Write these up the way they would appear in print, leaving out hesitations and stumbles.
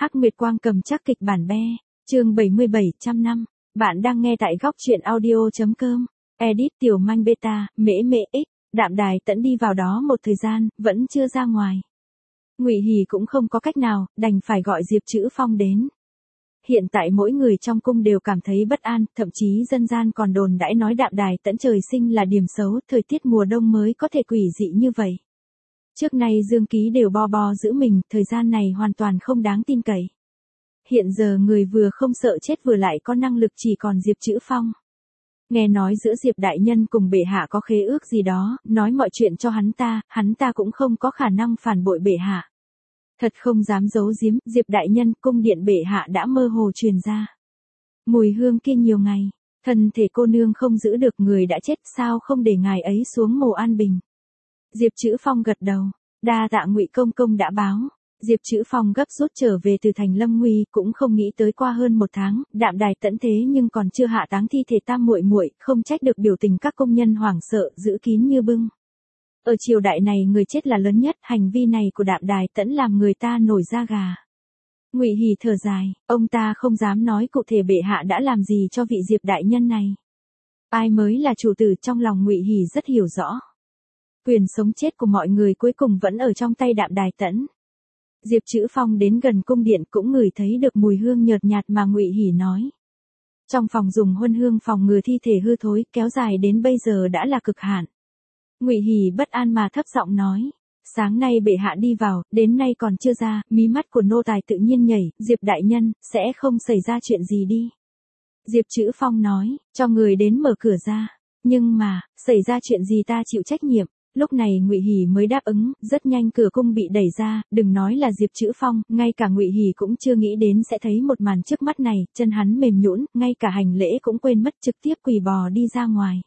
Hắc Nguyệt Quang cầm chắc kịch bản be, chương 77 trăm năm. Bạn đang nghe tại góc truyện audio.com. Edit Tiểu Manh Beta, mễ x. Đạm Đài Tẫn đi vào đó một thời gian, vẫn chưa ra ngoài. Ngụy Hỉ cũng không có cách nào, đành phải gọi Diệp Chữ Phong đến. Hiện tại mỗi người trong cung đều cảm thấy bất an, thậm chí dân gian còn đồn đãi nói Đạm Đài Tẫn trời sinh là điểm xấu, thời tiết mùa đông mới có thể quỷ dị như vậy. Trước nay Dương Ký đều bo giữ mình, thời gian này hoàn toàn không đáng tin cậy. Hiện giờ người vừa không sợ chết vừa lại có năng lực chỉ còn Diệp Chữ Phong. Nghe nói giữa Diệp đại nhân cùng bệ hạ có khế ước gì đó, nói mọi chuyện cho hắn ta cũng không có khả năng phản bội bệ hạ. Thật không dám giấu giếm, Diệp đại nhân, cung điện bệ hạ đã mơ hồ truyền ra. Mùi hương kia nhiều ngày, thân thể cô nương không giữ được, người đã chết, sao không để ngài ấy xuống mồ an bình. Diệp Chữ Phong gật đầu, đa tạ Ngụy công công đã báo. Diệp Chữ Phong gấp rút trở về từ thành Lâm Nguy, cũng không nghĩ tới qua hơn một tháng, Đạm Đài Tẫn thế nhưng còn chưa hạ táng thi thể tam muội muội, không trách được biểu tình các công nhân hoảng sợ, giữ kín như bưng. Ở triều đại này người chết là lớn nhất, hành vi này của Đạm Đài Tẫn làm người ta nổi da gà. Ngụy Hỉ thở dài, ông ta không dám nói cụ thể bệ hạ đã làm gì cho vị Diệp đại nhân này. Ai mới là chủ tử, trong lòng Ngụy Hỉ rất hiểu rõ. Quyền sống chết của mọi người cuối cùng vẫn ở trong tay Đạm Đài Tẫn. Diệp Chữ Phong đến gần cung điện cũng ngửi thấy được mùi hương nhợt nhạt mà Ngụy Hỉ nói. Trong phòng dùng huân hương phòng ngừa thi thể hư thối, kéo dài đến bây giờ đã là cực hạn. Ngụy Hỉ bất an mà thấp giọng nói. Sáng nay bệ hạ đi vào, đến nay còn chưa ra, mí mắt của nô tài tự nhiên nhảy, Diệp đại nhân, sẽ không xảy ra chuyện gì đi. Diệp Chữ Phong nói, cho người đến mở cửa ra. Nhưng mà, xảy ra chuyện gì ta chịu trách nhiệm. Lúc này Ngụy Hỉ mới đáp ứng, rất nhanh cửa cung bị đẩy ra, đừng nói là Diệp Chữ Phong, ngay cả Ngụy Hỉ cũng chưa nghĩ đến sẽ thấy một màn trước mắt này, chân hắn mềm nhũn, ngay cả hành lễ cũng quên mất, trực tiếp quỳ bò đi ra ngoài.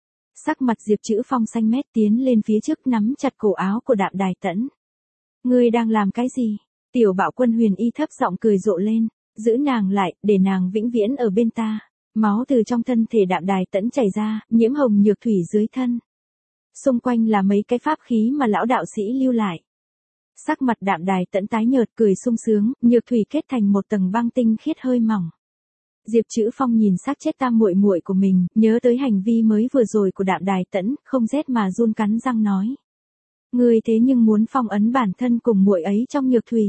Sắc mặt Diệp Chữ Phong xanh mét, tiến lên phía trước nắm chặt cổ áo của Đạm Đài Tẫn. Ngươi đang làm cái gì? Tiểu Bạo Quân Huyền Y thấp giọng cười rộ lên, giữ nàng lại, để nàng vĩnh viễn ở bên ta. Máu từ trong thân thể Đạm Đài Tẫn chảy ra, nhiễm hồng nhược thủy dưới thân. Xung quanh là mấy cái pháp khí mà lão đạo sĩ lưu lại. Sắc mặt Đạm Đài Tẫn tái nhợt, cười sung sướng, nhược thủy kết thành một tầng băng tinh khiết hơi mỏng. Diệp Chữ Phong nhìn xác chết tam muội muội của mình, nhớ tới hành vi mới vừa rồi của Đạm Đài Tẫn, không rét mà run cắn răng nói: Ngươi thế nhưng muốn phong ấn bản thân cùng muội ấy trong nhược thủy.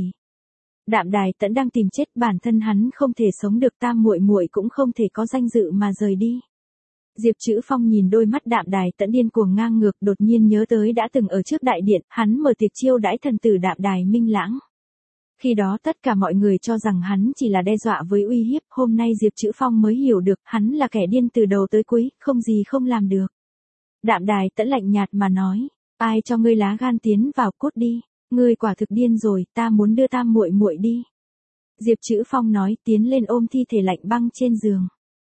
Đạm Đài Tẫn đang tìm chết, bản thân hắn không thể sống được, tam muội muội cũng không thể có danh dự mà rời đi. Diệp Chữ Phong nhìn đôi mắt Đạm Đài Tẫn điên cuồng ngang ngược, đột nhiên nhớ tới đã từng ở trước đại điện, hắn mở tiệc chiêu đãi thần tử Đạm Đài Minh Lãng. Khi đó tất cả mọi người cho rằng hắn chỉ là đe dọa với uy hiếp, hôm nay Diệp Chữ Phong mới hiểu được, hắn là kẻ điên từ đầu tới cuối, không gì không làm được. Đạm Đài Tẫn lạnh nhạt mà nói, ai cho ngươi lá gan tiến vào, cút đi, ngươi quả thực điên rồi, ta muốn đưa tam muội muội đi. Diệp Chữ Phong nói, tiến lên ôm thi thể lạnh băng trên giường.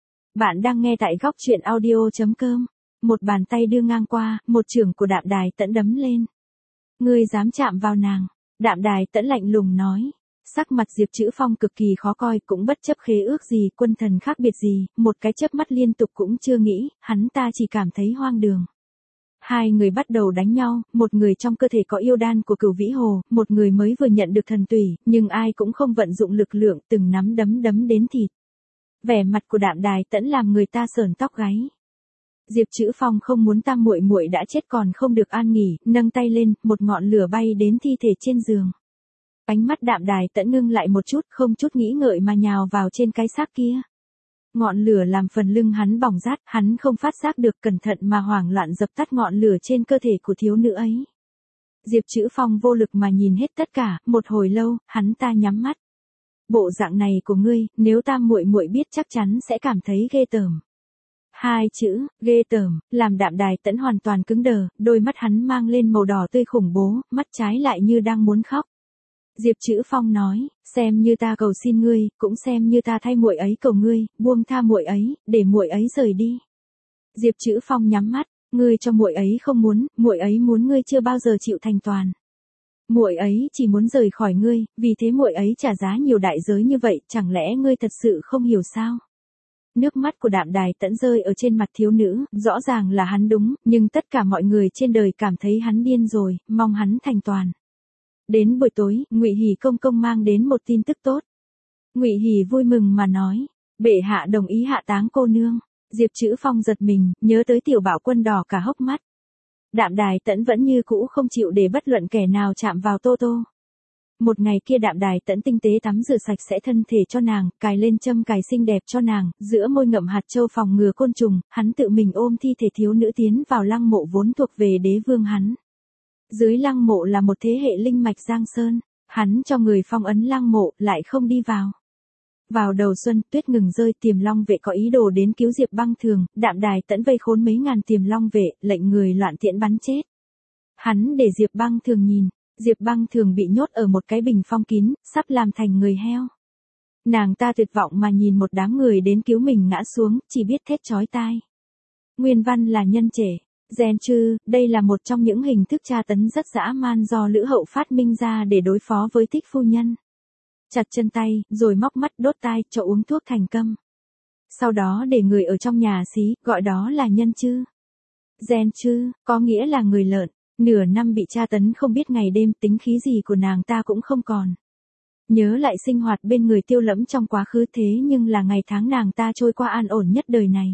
Bạn đang nghe tại góc truyện audio.com. Một bàn tay đưa ngang qua, một chưởng của Đạm Đài Tẫn đấm lên. Ngươi dám chạm vào nàng. Đạm Đài Tẫn lạnh lùng nói. Sắc mặt Diệp Chữ Phong cực kỳ khó coi, cũng bất chấp khế ước gì, quân thần khác biệt gì, một cái chớp mắt liên tục cũng chưa nghĩ, hắn ta chỉ cảm thấy hoang đường. Hai người bắt đầu đánh nhau, một người trong cơ thể có yêu đan của Cửu Vĩ Hồ, một người mới vừa nhận được thần tùy, nhưng ai cũng không vận dụng lực lượng, từng nắm đấm đến thịt. Vẻ mặt của Đạm Đài Tẫn làm người ta sởn tóc gáy. Diệp Chữ Phong không muốn tam muội muội đã chết còn không được an nghỉ, nâng tay lên, một ngọn lửa bay đến thi thể trên giường. Ánh mắt Đạm Đài Tẫn ngưng lại một chút, không chút nghĩ ngợi mà nhào vào trên cái xác kia. Ngọn lửa làm phần lưng hắn bỏng rát, hắn không phát giác được, cẩn thận mà hoảng loạn dập tắt ngọn lửa trên cơ thể của thiếu nữ ấy. Diệp Chữ Phong vô lực mà nhìn hết tất cả, một hồi lâu, hắn ta nhắm mắt. Bộ dạng này của ngươi, nếu tam muội muội biết chắc chắn sẽ cảm thấy ghê tởm. Hai chữ, ghê tởm, làm Đạm Đài Tẫn hoàn toàn cứng đờ, đôi mắt hắn mang lên màu đỏ tươi khủng bố, mắt trái lại như đang muốn khóc. Diệp Chữ Phong nói, xem như ta cầu xin ngươi, cũng xem như ta thay muội ấy cầu ngươi, buông tha muội ấy, để muội ấy rời đi. Diệp Chữ Phong nhắm mắt, ngươi cho muội ấy không muốn, muội ấy muốn ngươi chưa bao giờ chịu thành toàn. Muội ấy chỉ muốn rời khỏi ngươi, vì thế muội ấy trả giá nhiều đại giới như vậy, chẳng lẽ ngươi thật sự không hiểu sao? Nước mắt của Đạm Đài Tẫn rơi ở trên mặt thiếu nữ, rõ ràng là hắn đúng, nhưng tất cả mọi người trên đời cảm thấy hắn điên rồi, mong hắn thành toàn. Đến buổi tối, Ngụy Hỉ công công mang đến một tin tức tốt. Ngụy Hỉ vui mừng mà nói, bệ hạ đồng ý hạ táng cô nương. Diệp Chữ Phong giật mình, nhớ tới Tiểu Bạo Quân đỏ cả hốc mắt. Đạm Đài Tẫn vẫn như cũ không chịu để bất luận kẻ nào chạm vào Tô Tô. Một ngày kia Đạm Đài Tẫn tinh tế tắm rửa sạch sẽ thân thể cho nàng, cài lên châm cài xinh đẹp cho nàng, giữa môi ngậm hạt châu phòng ngừa côn trùng, hắn tự mình ôm thi thể thiếu nữ tiến vào lăng mộ vốn thuộc về đế vương hắn. Dưới lăng mộ là một thế hệ linh mạch Giang Sơn, hắn cho người phong ấn lăng mộ, lại không đi vào. Vào đầu xuân, tuyết ngừng rơi, Tiềm Long vệ có ý đồ đến cứu Diệp Băng Thường, Đạm Đài Tẫn vây khốn mấy ngàn Tiềm Long vệ, lệnh người loạn tiễn bắn chết. Hắn để Diệp Băng Thường nhìn, Diệp Băng Thường bị nhốt ở một cái bình phong kín, sắp làm thành người heo. Nàng ta tuyệt vọng mà nhìn một đám người đến cứu mình ngã xuống, chỉ biết thét chói tai. Nguyên văn là nhân trẻ. Gen chư, đây là một trong những hình thức tra tấn rất dã man do Lữ Hậu phát minh ra để đối phó với Thích phu nhân. Chặt chân tay, rồi móc mắt đốt tai, cho uống thuốc thành câm. Sau đó để người ở trong nhà xí, gọi đó là nhân chư. Gen chư, có nghĩa là người lợn. Nửa năm bị tra tấn không biết ngày đêm, tính khí gì của nàng ta cũng không còn. Nhớ lại sinh hoạt bên người Tiêu Lẫm trong quá khứ, thế nhưng là ngày tháng nàng ta trôi qua an ổn nhất đời này.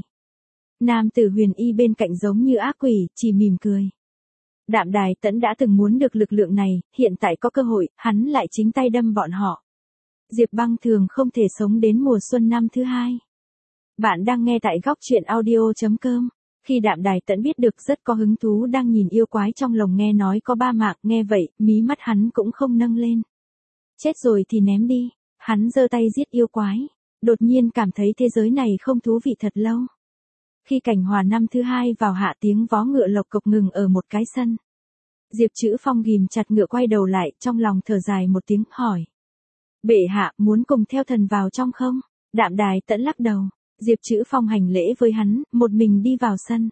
Nam tử Huyền Y bên cạnh giống như ác quỷ, chỉ mỉm cười. Đạm Đài Tẫn đã từng muốn được lực lượng này, hiện tại có cơ hội, hắn lại chính tay đâm bọn họ. Diệp Băng Thường không thể sống đến mùa xuân năm thứ hai. Bạn đang nghe tại góc truyện audio.com. Khi Đạm Đài Tẫn biết được rất có hứng thú đang nhìn yêu quái trong lồng, nghe nói có 3 mạng, nghe vậy, mí mắt hắn cũng không nâng lên. Chết rồi thì ném đi. Hắn giơ tay giết yêu quái. Đột nhiên cảm thấy thế giới này không thú vị thật lâu. Khi cảnh hòa năm thứ hai vào hạ, tiếng vó ngựa lộc cộc ngừng ở một cái sân. Diệp Chữ Phong ghìm chặt ngựa quay đầu lại, trong lòng thở dài một tiếng, hỏi. Bệ hạ, muốn cùng theo thần vào trong không? Đạm Đài Tẫn lắc đầu. Diệp Chữ Phong hành lễ với hắn, một mình đi vào sân.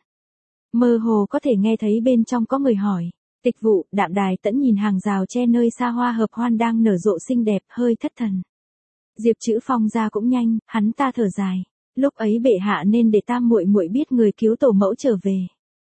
Mơ hồ có thể nghe thấy bên trong có người hỏi. Tịch vụ. Đạm Đài Tẫn nhìn hàng rào tre nơi xa hoa hợp hoan đang nở rộ xinh đẹp, hơi thất thần. Diệp Chữ Phong ra cũng nhanh, hắn ta thở dài. Lúc ấy bệ hạ nên để tam muội muội biết người cứu tổ mẫu trở về.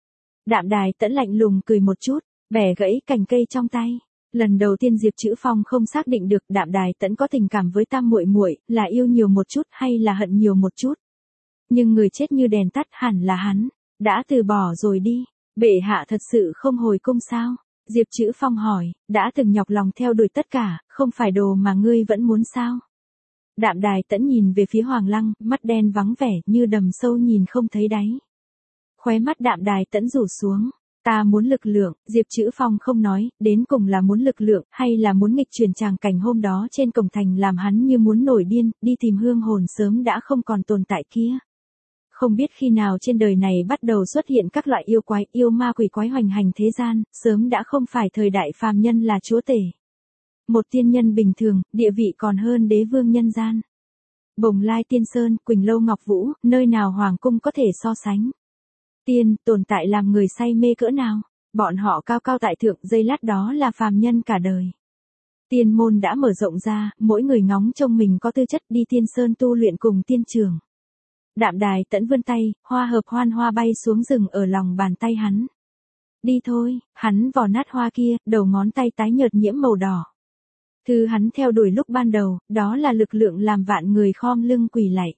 Đạm Đài Tẫn lạnh lùng cười một chút, bẻ gãy cành cây trong tay. Lần đầu tiên Diệp Chữ Phong không xác định được Đạm Đài Tẫn có tình cảm với tam muội muội, là yêu nhiều một chút hay là hận nhiều một chút. Nhưng người chết như đèn tắt hẳn là hắn, đã từ bỏ rồi đi. Bệ hạ thật sự không hồi cung sao? Diệp Chữ Phong hỏi, đã từng nhọc lòng theo đuổi tất cả, không phải đồ mà ngươi vẫn muốn sao? Đạm Đài Tẫn nhìn về phía Hoàng Lăng, mắt đen vắng vẻ như đầm sâu nhìn không thấy đáy. Khóe mắt Đạm Đài Tẫn rủ xuống. Ta muốn lực lượng. Diệp Chữ Phong không nói, đến cùng là muốn lực lượng, hay là muốn nghịch chuyển tràng cảnh hôm đó trên cổng thành làm hắn như muốn nổi điên, đi tìm hương hồn sớm đã không còn tồn tại kia. Không biết khi nào trên đời này bắt đầu xuất hiện các loại yêu quái, yêu ma quỷ quái hoành hành thế gian, sớm đã không phải thời đại phàm nhân là chúa tể. Một tiên nhân bình thường, địa vị còn hơn đế vương nhân gian. Bồng Lai Tiên Sơn, Quỳnh Lâu Ngọc Vũ, nơi nào hoàng cung có thể so sánh. Tiên, tồn tại làm người say mê cỡ nào, bọn họ cao cao tại thượng, giây lát đó là phàm nhân cả đời. Tiên môn đã mở rộng ra, mỗi người ngóng trông mình có tư chất đi Tiên Sơn tu luyện cùng tiên trường. Đạm Đài Tẫn vươn tay, hoa hợp hoan hoa bay xuống rừng ở lòng bàn tay hắn. Đi thôi, hắn vò nát hoa kia, đầu ngón tay tái nhợt nhiễm màu đỏ. Thứ hắn theo đuổi lúc ban đầu, đó là lực lượng làm vạn người khom lưng quỳ lạy.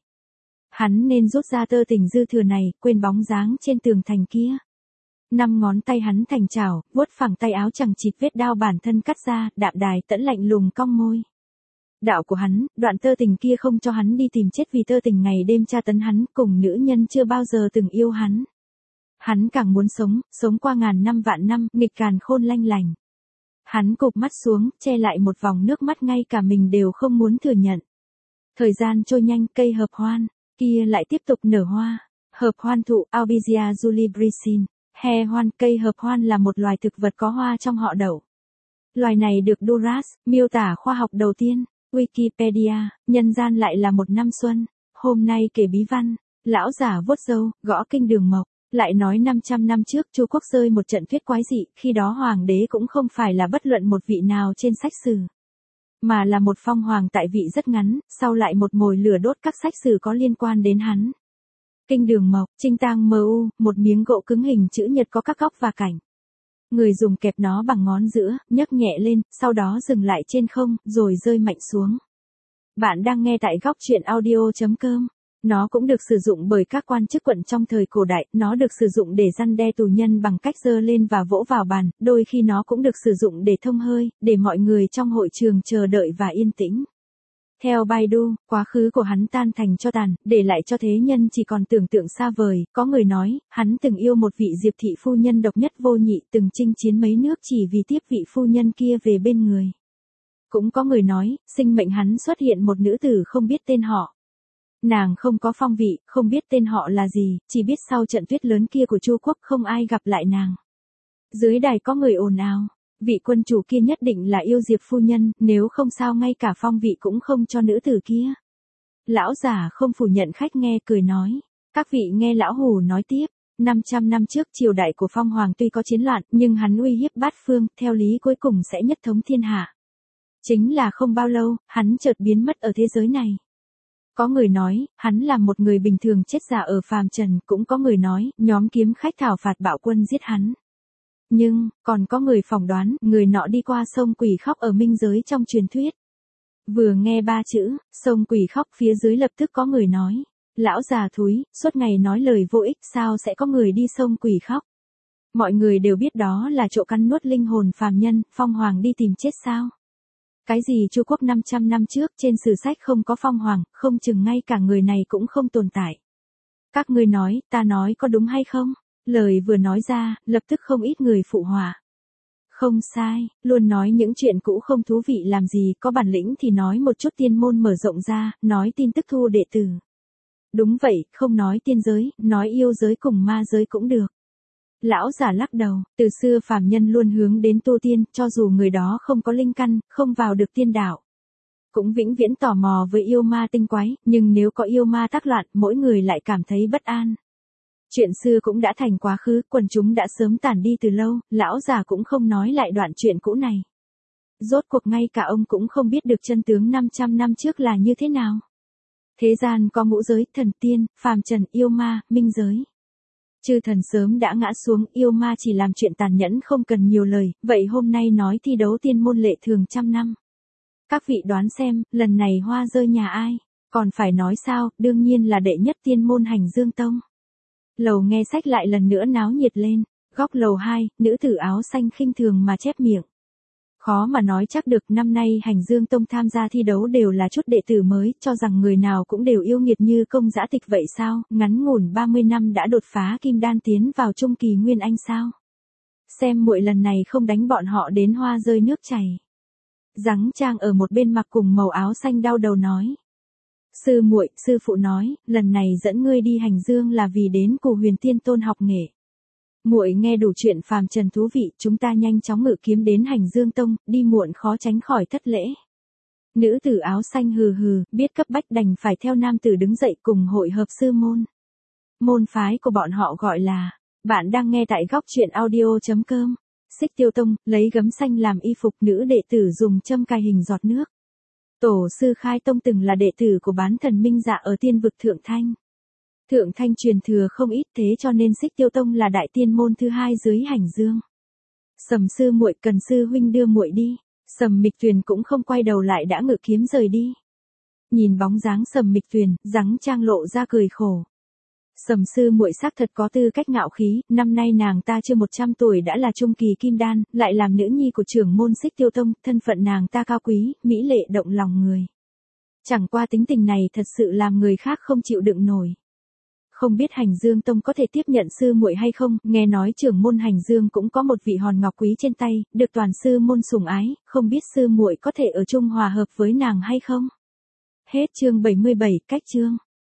Hắn nên rút ra tơ tình dư thừa này, quên bóng dáng trên tường thành kia. 5 ngón tay hắn thành chảo, vuốt phẳng tay áo chẳng chịt vết đao bản thân cắt ra, Đạm Đài Tẫn lạnh lùng cong môi. Đạo của hắn, đoạn tơ tình kia không cho hắn đi tìm chết vì tơ tình ngày đêm tra tấn hắn, cùng nữ nhân chưa bao giờ từng yêu hắn. Hắn càng muốn sống, sống qua ngàn năm vạn năm, nghịch càn khôn lanh lành. Hắn cụp mắt xuống, che lại một vòng nước mắt ngay cả mình đều không muốn thừa nhận. Thời gian trôi nhanh, cây hợp hoan kia lại tiếp tục nở hoa. Hợp hoan thụ, Albizia julibrissin, he hoan. Cây hợp hoan là một loài thực vật có hoa trong họ đậu. Loài này được Duras miêu tả khoa học đầu tiên. Wikipedia, nhân gian lại là một năm xuân. Hôm nay kể bí văn, lão giả vuốt râu, gõ kinh đường mộc, lại nói 500 năm trước Chu quốc rơi một trận tuyết quái dị, khi đó hoàng đế cũng không phải là bất luận một vị nào trên sách sử, mà là một phong hoàng tại vị rất ngắn, sau lại một mồi lửa đốt các sách sử có liên quan đến hắn. Kinh đường mộc, Trinh Tang MU, một miếng gỗ cứng hình chữ nhật có các góc và cạnh. Người dùng kẹp nó bằng ngón giữa, nhấc nhẹ lên, sau đó dừng lại trên không, rồi rơi mạnh xuống. Bạn đang nghe tại góc truyện audio.com. Nó cũng được sử dụng bởi các quan chức quận trong thời cổ đại, nó được sử dụng để răn đe tù nhân bằng cách giơ lên và vỗ vào bàn, đôi khi nó cũng được sử dụng để thông hơi, để mọi người trong hội trường chờ đợi và yên tĩnh. Theo Baidu, quá khứ của hắn tan thành tro tàn, để lại cho thế nhân chỉ còn tưởng tượng xa vời, có người nói, hắn từng yêu một vị Diệp thị phu nhân độc nhất vô nhị, từng chinh chiến mấy nước chỉ vì tiếp vị phu nhân kia về bên người. Cũng có người nói, sinh mệnh hắn xuất hiện một nữ tử không biết tên họ. Nàng không có phong vị, không biết tên họ là gì, chỉ biết sau trận tuyết lớn kia của Chu quốc không ai gặp lại nàng. Dưới đài có người ồn ào, vị quân chủ kia nhất định là yêu Diệp phu nhân, nếu không sao ngay cả phong vị cũng không cho nữ tử kia. Lão giả không phủ nhận khách nghe cười nói, các vị nghe lão hủ nói tiếp. 500 năm trước triều đại của Phong Hoàng tuy có chiến loạn, nhưng hắn uy hiếp bát phương, theo lý cuối cùng sẽ nhất thống thiên hạ. Chính là không bao lâu, hắn chợt biến mất ở thế giới này. Có người nói, hắn là một người bình thường chết già ở phàm trần, cũng có người nói, nhóm kiếm khách thảo phạt bạo quân giết hắn. Nhưng, còn có người phỏng đoán, người nọ đi qua sông Quỷ Khóc ở minh giới trong truyền thuyết. Vừa nghe ba chữ, sông Quỷ Khóc phía dưới lập tức có người nói, lão già thúi, suốt ngày nói lời vô ích sao sẽ có người đi sông Quỷ Khóc. Mọi người đều biết đó là chỗ cắn nuốt linh hồn phàm nhân, Phong Hoàng đi tìm chết sao. Cái gì Chu quốc 500 năm trước trên sử sách không có Phong Hoàng, không chừng ngay cả người này cũng không tồn tại. Các ngươi nói, ta nói có đúng hay không? Lời vừa nói ra, lập tức không ít người phụ họa. Không sai, luôn nói những chuyện cũ không thú vị làm gì, có bản lĩnh thì nói một chút tiên môn mở rộng ra, nói tin tức thu đệ tử. Đúng vậy, không nói tiên giới, nói yêu giới cùng ma giới cũng được. Lão giả lắc đầu, từ xưa phàm nhân luôn hướng đến tu tiên, cho dù người đó không có linh căn, không vào được tiên đạo. Cũng vĩnh viễn tò mò với yêu ma tinh quái, nhưng nếu có yêu ma tác loạn, mỗi người lại cảm thấy bất an. Chuyện xưa cũng đã thành quá khứ, quần chúng đã sớm tản đi từ lâu, lão già cũng không nói lại đoạn chuyện cũ này. Rốt cuộc ngay cả ông cũng không biết được chân tướng 500 năm trước là như thế nào. Thế gian có ngũ giới, thần tiên, phàm trần, yêu ma, minh giới. Chư thần sớm đã ngã xuống, yêu ma chỉ làm chuyện tàn nhẫn không cần nhiều lời, vậy hôm nay nói thi đấu tiên môn lệ thường trăm năm. Các vị đoán xem, lần này hoa rơi nhà ai? Còn phải nói sao, đương nhiên là đệ nhất tiên môn Hành Dương Tông. Lầu nghe sách lại lần nữa náo nhiệt lên, góc lầu 2, nữ tử áo xanh khinh thường mà chép miệng. Khó mà nói chắc được, năm nay Hành Dương Tông tham gia thi đấu đều là chút đệ tử mới, cho rằng người nào cũng đều yêu nghiệt như Công Dã Tịch vậy sao, ngắn ngủn 30 năm đã đột phá kim đan tiến vào trung kỳ nguyên anh sao. Xem muội lần này không đánh bọn họ đến hoa rơi nước chảy. Giắng Trang ở một bên mặc cùng màu áo xanh đau đầu nói. Sư muội, sư phụ nói, lần này dẫn ngươi đi Hành Dương là vì đến Cù Huyền Tiên Tôn học nghệ. Muội nghe đủ chuyện phàm trần thú vị, chúng ta nhanh chóng ngự kiếm đến Hành Dương Tông, đi muộn khó tránh khỏi thất lễ. Nữ tử áo xanh hừ hừ, biết cấp bách đành phải theo nam tử đứng dậy cùng hội hợp sư môn. Môn phái của bọn họ gọi là, bạn đang nghe tại góc truyện audio.com. Xích Tiêu Tông, lấy gấm xanh làm y phục, nữ đệ tử dùng châm cài hình giọt nước. Tổ sư Khai Tông từng là đệ tử của bán thần Minh Dạ ở tiên vực Thượng Thanh. Thượng Thanh truyền thừa không ít, thế cho nên Xích Tiêu Tông là đại tiên môn thứ hai dưới Hành Dương. Sầm sư muội, cần sư huynh đưa muội đi. Sầm Mịch Tuyền cũng không quay đầu lại đã ngự kiếm rời đi. Nhìn bóng dáng Sầm Mịch Tuyền, Giắng Trang lộ ra cười khổ. Sầm sư muội xác thật có tư cách ngạo khí, năm nay nàng ta chưa 100 tuổi đã là trung kỳ kim đan, lại làm nữ nhi của trưởng môn Xích Tiêu Tông, thân phận nàng ta cao quý, mỹ lệ động lòng người. Chẳng qua tính tình này thật sự làm người khác không chịu đựng nổi. Không biết Hành Dương Tông có thể tiếp nhận sư muội hay không, nghe nói trưởng môn Hành Dương cũng có một vị hòn ngọc quý trên tay, được toàn sư môn sủng ái, không biết sư muội có thể ở chung hòa hợp với nàng hay không. Hết chương 77, cách chương.